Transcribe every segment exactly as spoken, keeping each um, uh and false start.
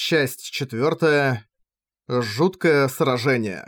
Часть четвёртая. Жуткое сражение.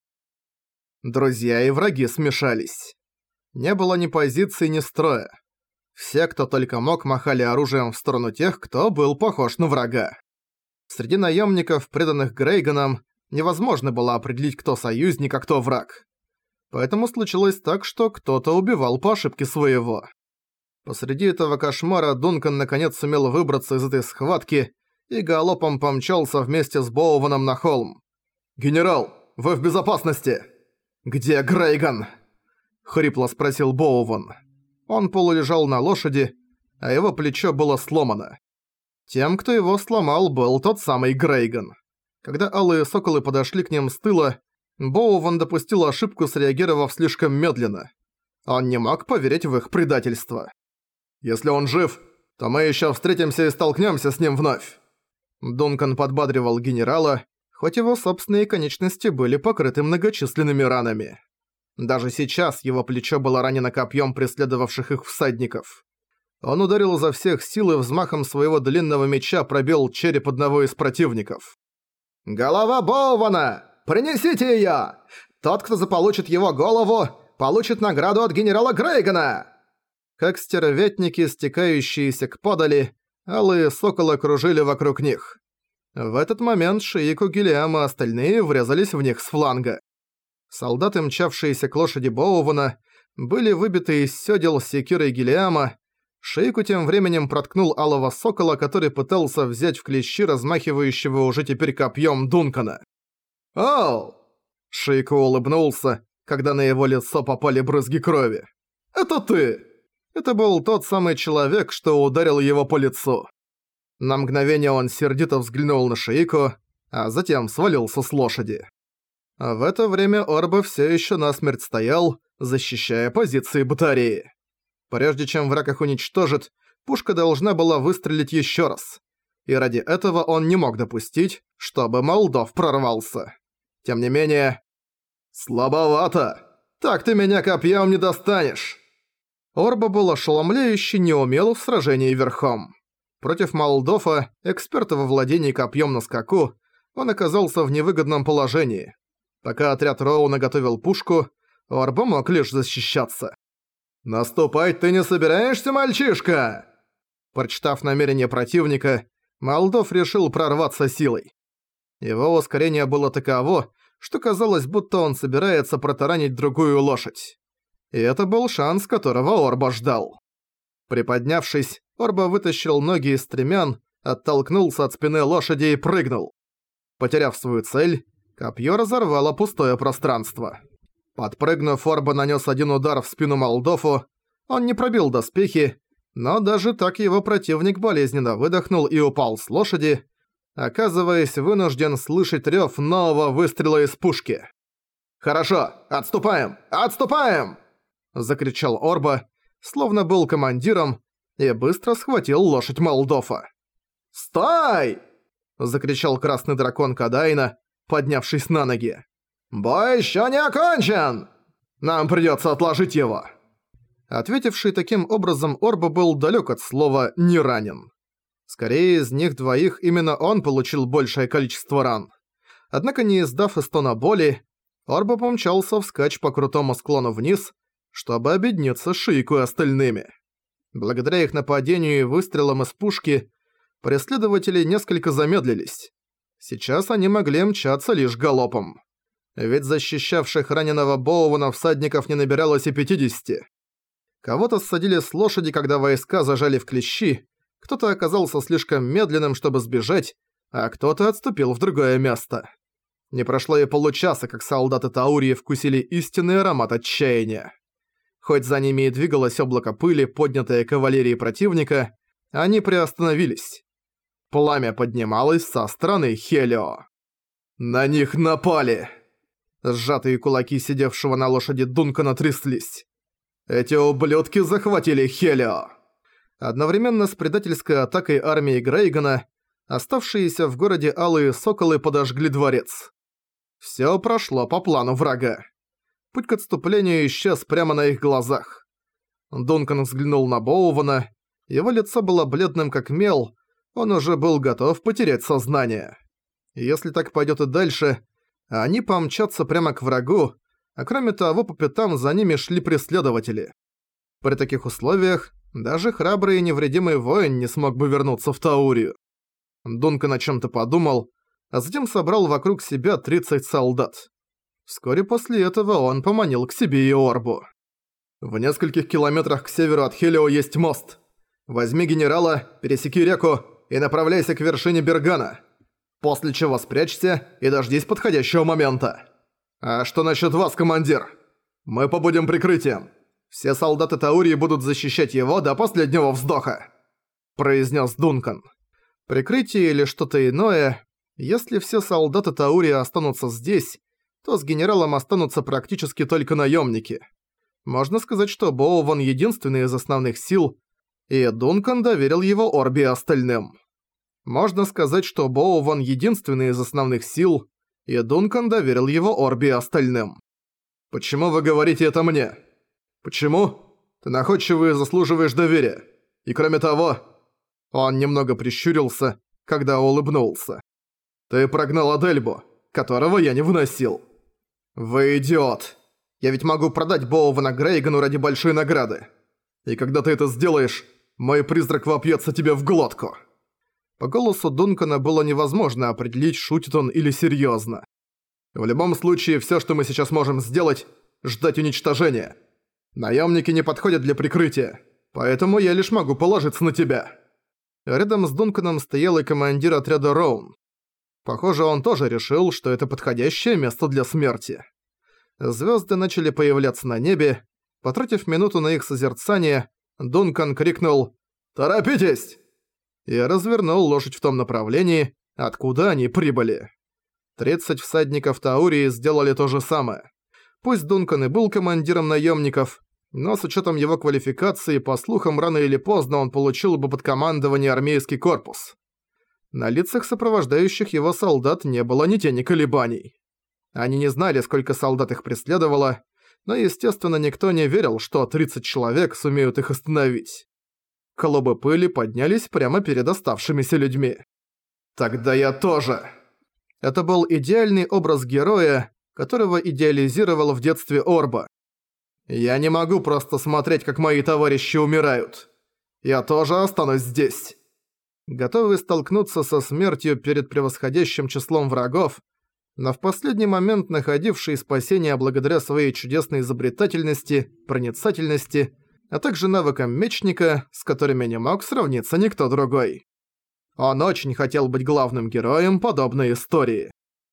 Друзья и враги смешались. Не было ни позиции, ни строя. Все, кто только мог, махали оружием в сторону тех, кто был похож на врага. Среди наемников, преданных Грейганом, невозможно было определить, кто союзник, а кто враг. Поэтому случилось так, что кто-то убивал по ошибке своего. Посреди этого кошмара Дункан наконец сумел выбраться из этой схватки и галопом помчался вместе с Боуваном на холм. «Генерал, вы в безопасности!» «Где Грейган?» — хрипло спросил Боуван. Он полулежал на лошади, а его плечо было сломано. Тем, кто его сломал, был тот самый Грейган. Когда алые соколы подошли к ним с тыла, Боуван допустил ошибку, среагировав слишком медленно. Он не мог поверить в их предательство. «Если он жив, то мы еще встретимся и столкнемся с ним вновь». Дункан подбадривал генерала, хоть его собственные конечности были покрыты многочисленными ранами. Даже сейчас его плечо было ранено копьем преследовавших их всадников. Он ударил изо всех сил и взмахом своего длинного меча пробил череп одного из противников. «Голова Боувана! Принесите её! Тот, кто заполучит его голову, получит награду от генерала Грейгана!» Как стервятники, стекающиеся к подали, алые соколы кружили вокруг них. В этот момент Шиику, Гиллиам и остальные врезались в них с фланга. Солдаты, мчавшиеся к лошади Боувана, были выбиты из сёдел секирой Гиллиама. Шиику тем временем проткнул алого сокола, который пытался взять в клещи размахивающего уже теперь копьем Дункана. «Оу!» Шиику улыбнулся, когда на его лицо попали брызги крови. «Это ты!» Это был тот самый человек, что ударил его по лицу. На мгновение он сердито взглянул на Шиику, а затем свалился с лошади. В это время Орба все еще насмерть стоял, защищая позиции батареи. Прежде чем враг их уничтожит, пушка должна была выстрелить еще раз. И ради этого он не мог допустить, чтобы Молдов прорвался. Тем не менее... «Слабовато! Так ты меня копьем не достанешь!» Орба был ошеломляюще неумел в сражении верхом. Против Молдова, эксперта во владении копьем на скаку, он оказался в невыгодном положении. Пока отряд Роуна готовил пушку, Орба мог лишь защищаться. «Наступать ты не собираешься, мальчишка?» Прочитав намерение противника, Молдов решил прорваться силой. Его ускорение было таково, что казалось, будто он собирается протаранить другую лошадь. И это был шанс, которого Орба ждал. Приподнявшись, Орба вытащил ноги из стремян, оттолкнулся от спины лошади и прыгнул. Потеряв свою цель, копье разорвало пустое пространство. Подпрыгнув, Орба нанес один удар в спину Молдову. Он не пробил доспехи, но даже так его противник болезненно выдохнул и упал с лошади, оказываясь вынужден слышать рёв нового выстрела из пушки. «Хорошо, отступаем! Отступаем!» – закричал Орба, словно был командиром, и быстро схватил лошадь Молдова. «Стой!» – закричал красный дракон Кадайна, поднявшись на ноги. «Бой ещё не окончен! Нам придётся отложить его!» Ответивший таким образом Орба был далёк от слова «не ранен». Скорее, из них двоих именно он получил большее количество ран. Однако, не издав и стона боли, Орба помчался вскачь по крутому склону вниз, чтобы объединиться с Шиику и остальными. Благодаря их нападению и выстрелам из пушки, преследователи несколько замедлились. Сейчас они могли мчаться лишь галопом. Ведь защищавших раненого Боувана всадников не набиралось и пятидесяти. Кого-то ссадили с лошади, когда войска зажали в клещи, кто-то оказался слишком медленным, чтобы сбежать, а кто-то отступил в другое место. Не прошло и получаса, как солдаты Таурии вкусили истинный аромат отчаяния. Хоть за ними и двигалось облако пыли, поднятое кавалерией противника, они приостановились. Пламя поднималось со стороны Хелио. «На них напали!» Сжатые кулаки сидевшего на лошади Дункана тряслись. «Эти ублюдки захватили Хелио!» Одновременно с предательской атакой армии Грейгана, оставшиеся в городе алые соколы подожгли дворец. Всё прошло по плану врага. Путь к отступлению исчез прямо на их глазах. Дункан взглянул на Боувана. Его лицо было бледным как мел. Он уже был готов потерять сознание. Если так пойдет и дальше, они помчатся прямо к врагу, а кроме того, по пятам за ними шли преследователи. При таких условиях даже храбрый и невредимый воин не смог бы вернуться в Таурию. Дункан о чем-то подумал, а затем собрал вокруг себя тридцать солдат. Вскоре после этого он поманил к себе и Орбу. «В нескольких километрах к северу от Хелио есть мост. Возьми генерала, пересеки реку и направляйся к вершине Бергана. После чего спрячься и дождись подходящего момента. А что насчет вас, командир? Мы побудем прикрытием. Все солдаты Таурии будут защищать его до последнего вздоха», – произнес Дункан. Прикрытие или что-то иное, если все солдаты Таурии останутся здесь, то с генералом останутся практически только наемники. Можно сказать, что Боуван единственный из основных сил, и Дункан доверил его Орби остальным. Можно сказать, что Боуван единственный из основных сил, и Дункан доверил его Орби остальным. «Почему вы говорите это мне? Почему? Ты находчивый и заслуживаешь доверия. И кроме того...» Он немного прищурился, когда улыбнулся. «Ты прогнал Адельбу, которого я не выносил. Вы идиот. Я ведь могу продать Боувана Грейгану ради большой награды. И когда ты это сделаешь, мой призрак вопьется тебе в глотку». По голосу Дункана было невозможно определить, шутит он или серьезно. «В любом случае, все, что мы сейчас можем сделать, ждать уничтожения. Наемники не подходят для прикрытия, поэтому я лишь могу положиться на тебя». Рядом с Дунканом стоял и командир отряда Роун. Похоже, он тоже решил, что это подходящее место для смерти. Звезды начали появляться на небе. Потратив минуту на их созерцание, Дункан крикнул «Торопитесь!» и развернул лошадь в том направлении, откуда они прибыли. тридцать всадников Таурии сделали то же самое. Пусть Дункан и был командиром наемников, но с учетом его квалификации, по слухам, рано или поздно он получил бы под командование армейский корпус. На лицах сопровождающих его солдат не было ни тени колебаний. Они не знали, сколько солдат их преследовало, но, естественно, никто не верил, что тридцать человек сумеют их остановить. Клубы пыли поднялись прямо перед оставшимися людьми. «Тогда я тоже!» Это был идеальный образ героя, которого идеализировал в детстве Орба. «Я не могу просто смотреть, как мои товарищи умирают. Я тоже останусь здесь». Готовый столкнуться со смертью перед превосходящим числом врагов, но в последний момент находивший спасение благодаря своей чудесной изобретательности, проницательности, а также навыкам мечника, с которыми не мог сравниться никто другой. Он очень хотел быть главным героем подобной истории.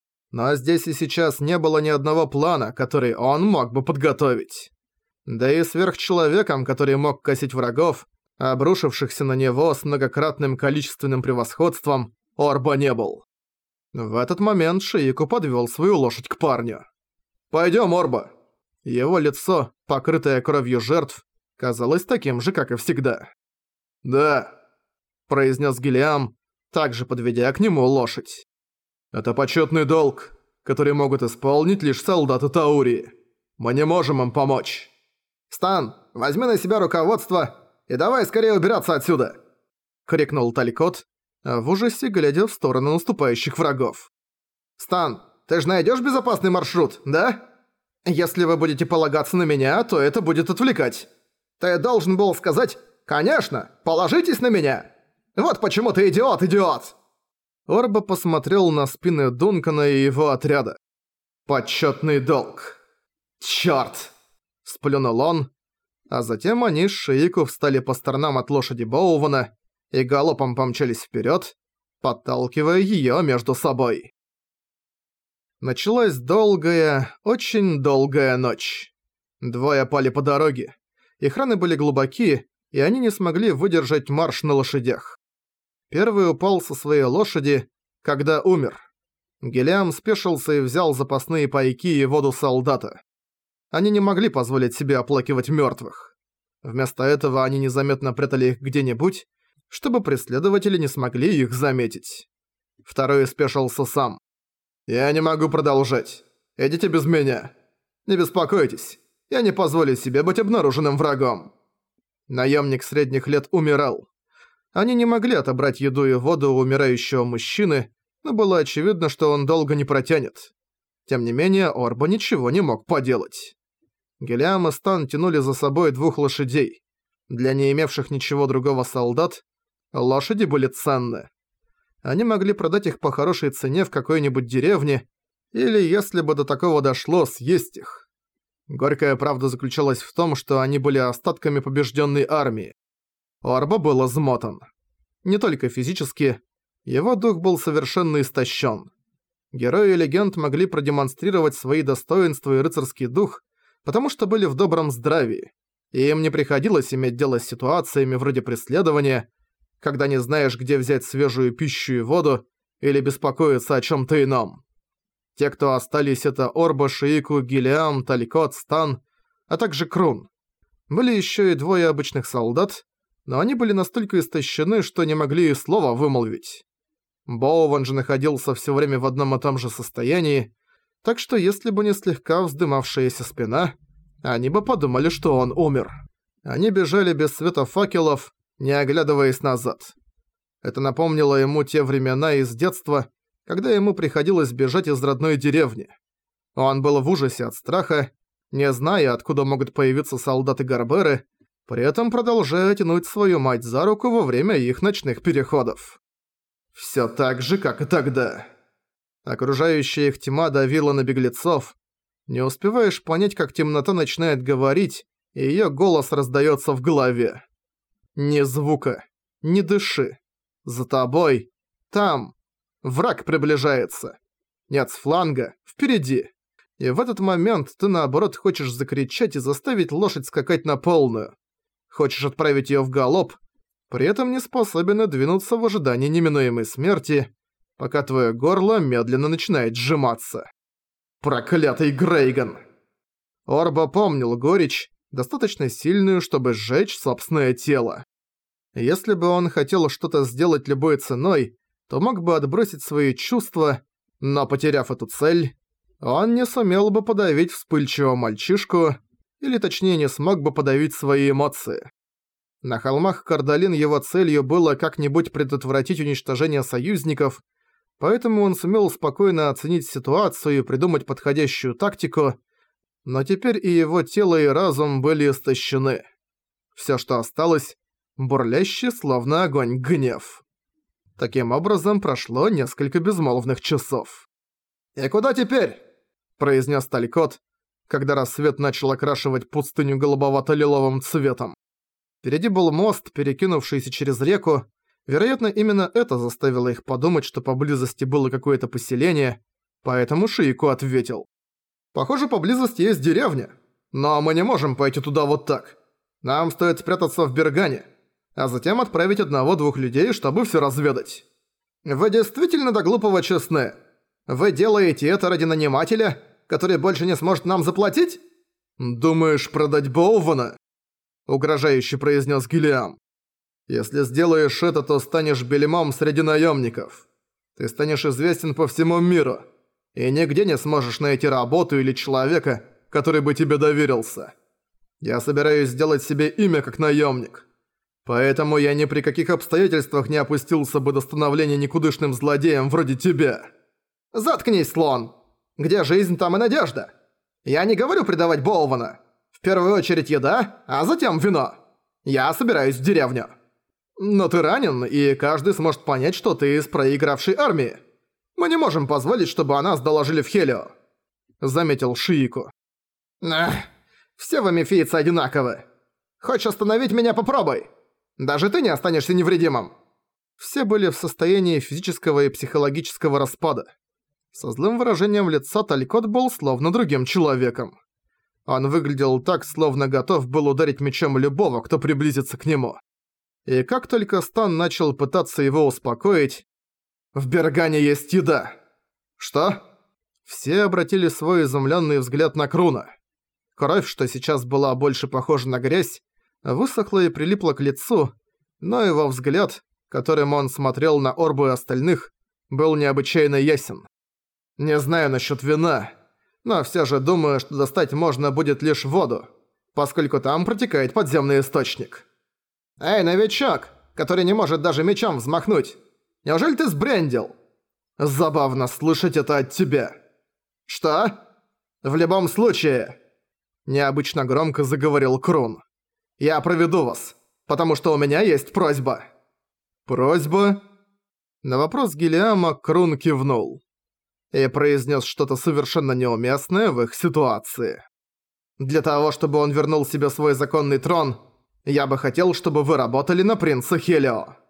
Но здесь и сейчас не было ни одного плана, который он мог бы подготовить. Да и сверхчеловеком, который мог косить врагов, обрушившихся на него с многократным количественным превосходством, Орба не был. В этот момент Шиику подвёл свою лошадь к парню. «Пойдём, Орба!» Его лицо, покрытое кровью жертв, казалось таким же, как и всегда. «Да», – произнес Гелиам, также подведя к нему лошадь. «Это почётный долг, который могут исполнить лишь солдаты Таурии. Мы не можем им помочь». «Стан, возьми на себя руководство и давай скорее убираться отсюда!» – крикнул Талькот, в ужасе глядя в сторону наступающих врагов. «Стан, ты же найдёшь безопасный маршрут, да? Если вы будете полагаться на меня, то это будет отвлекать. Ты должен был сказать «Конечно, положитесь на меня!» Вот почему ты идиот, идиот!» Орба посмотрел на спины Дункана и его отряда. «Почётный долг. Чёрт!» – сплюнул он, а затем они с Шиику встали по сторонам от лошади Боувана и галопом помчались вперёд, подталкивая её между собой. Началась долгая, очень долгая ночь. Двое пали по дороге. Их раны были глубоки, и они не смогли выдержать марш на лошадях. Первый упал со своей лошади, когда умер. Гелиам спешился и взял запасные пайки и воду солдата. Они не могли позволить себе оплакивать мёртвых. Вместо этого они незаметно прятали их где-нибудь, чтобы преследователи не смогли их заметить. Второй спешился сам. «Я не могу продолжать. Идите без меня. Не беспокойтесь, я не позволю себе быть обнаруженным врагом». Наемник средних лет умирал. Они не могли отобрать еду и воду у умирающего мужчины, но было очевидно, что он долго не протянет. Тем не менее, Орба ничего не мог поделать. Гелиам и Стан тянули за собой двух лошадей. Для не имевших ничего другого солдат, лошади были ценны. Они могли продать их по хорошей цене в какой-нибудь деревне, или, если бы до такого дошло, съесть их. Горькая правда заключалась в том, что они были остатками побежденной армии. Орба был измотан. Не только физически, его дух был совершенно истощен. Герои легенд могли продемонстрировать свои достоинства и рыцарский дух, потому что были в добром здравии, и им не приходилось иметь дело с ситуациями вроде преследования, когда не знаешь, где взять свежую пищу и воду, или беспокоиться о чем-то ином. Те, кто остались, это Орба, Шиику, Гелиам, Таликот, Стан, а также Крун. Были еще и двое обычных солдат, но они были настолько истощены, что не могли и слова вымолвить. Боуван же находился все время в одном и том же состоянии, так что если бы не слегка вздымавшаяся спина, они бы подумали, что он умер. Они бежали без света факелов, не оглядываясь назад. Это напомнило ему те времена из детства, когда ему приходилось бежать из родной деревни. Он был в ужасе от страха, не зная, откуда могут появиться солдаты-гарберы, при этом продолжая тянуть свою мать за руку во время их ночных переходов. Всё так же, как и тогда. Окружающая их тьма давила на беглецов. Не успеваешь понять, как темнота начинает говорить, и её голос раздаётся в голове. «Ни звука, не дыши. За тобой, там, враг приближается. Нет, с фланга, впереди». И в этот момент ты наоборот хочешь закричать и заставить лошадь скакать на полную. Хочешь отправить её в галоп, при этом не способен двинуться в ожидании неминуемой смерти, пока твое горло медленно начинает сжиматься. Проклятый Грейган! Орба помнил горечь, достаточно сильную, чтобы сжечь собственное тело. Если бы он хотел что-то сделать любой ценой, то мог бы отбросить свои чувства, но потеряв эту цель, он не сумел бы подавить вспыльчивого мальчишку, или точнее не смог бы подавить свои эмоции. На холмах Кардалин его целью было как-нибудь предотвратить уничтожение союзников, поэтому он сумел спокойно оценить ситуацию и придумать подходящую тактику, но теперь и его тело и разум были истощены. Всё, что осталось, бурлящий словно огонь гнев. Таким образом прошло несколько безмолвных часов. «И куда теперь?» – произнес Таликот, когда рассвет начал окрашивать пустыню голубовато-лиловым цветом. Впереди был мост, перекинувшийся через реку. Вероятно, именно это заставило их подумать, что поблизости было какое-то поселение, поэтому Шиику ответил. «Похоже, поблизости есть деревня, но мы не можем пойти туда вот так. Нам стоит спрятаться в Бергане, а затем отправить одного-двух людей, чтобы всё разведать. Вы действительно до глупого честны? Вы делаете это ради нанимателя, который больше не сможет нам заплатить? Думаешь продать Боувана?» Угрожающе произнес Гелиам. «Если сделаешь это, то станешь бельмом среди наемников. Ты станешь известен по всему миру, и нигде не сможешь найти работу или человека, который бы тебе доверился. Я собираюсь сделать себе имя как наемник. Поэтому я ни при каких обстоятельствах не опустился бы до становления никудышным злодеем вроде тебя». «Заткнись, слон! Где жизнь, там и надежда. Я не говорю предавать Боувана. В первую очередь еда, а затем вино. Я собираюсь в деревню. Но ты ранен, и каждый сможет понять, что ты из проигравшей армии. Мы не можем позволить, чтобы о нас доложили в Хелио», — заметил Шиику. «Эх, все вы мифийцы одинаковы. Хочешь остановить меня, попробуй. Даже ты не останешься невредимым». Все были в состоянии физического и психологического распада. Со злым выражением лица Таликот был словно другим человеком. Он выглядел так, словно готов был ударить мечом любого, кто приблизится к нему. И как только Стан начал пытаться его успокоить... «В Бергане есть еда!» «Что?» Все обратили свой изумленный взгляд на Круна. Кровь, что сейчас была больше похожа на грязь, высохла и прилипла к лицу, но его взгляд, которым он смотрел на Орбу и остальных, был необычайно ясен. «Не знаю насчет вина, но все же думаю, что достать можно будет лишь воду, поскольку там протекает подземный источник». «Эй, новичок, который не может даже мечом взмахнуть. Неужели ты сбрендил? Забавно слышать это от тебя. Что? В любом случае, необычно громко заговорил Крун. Я проведу вас, потому что у меня есть просьба. Просьба? На вопрос Гиллиама Крун кивнул и произнес что-то совершенно неуместное в их ситуации. Для того, чтобы он вернул себе свой законный трон, я бы хотел, чтобы вы работали на принца Хелио.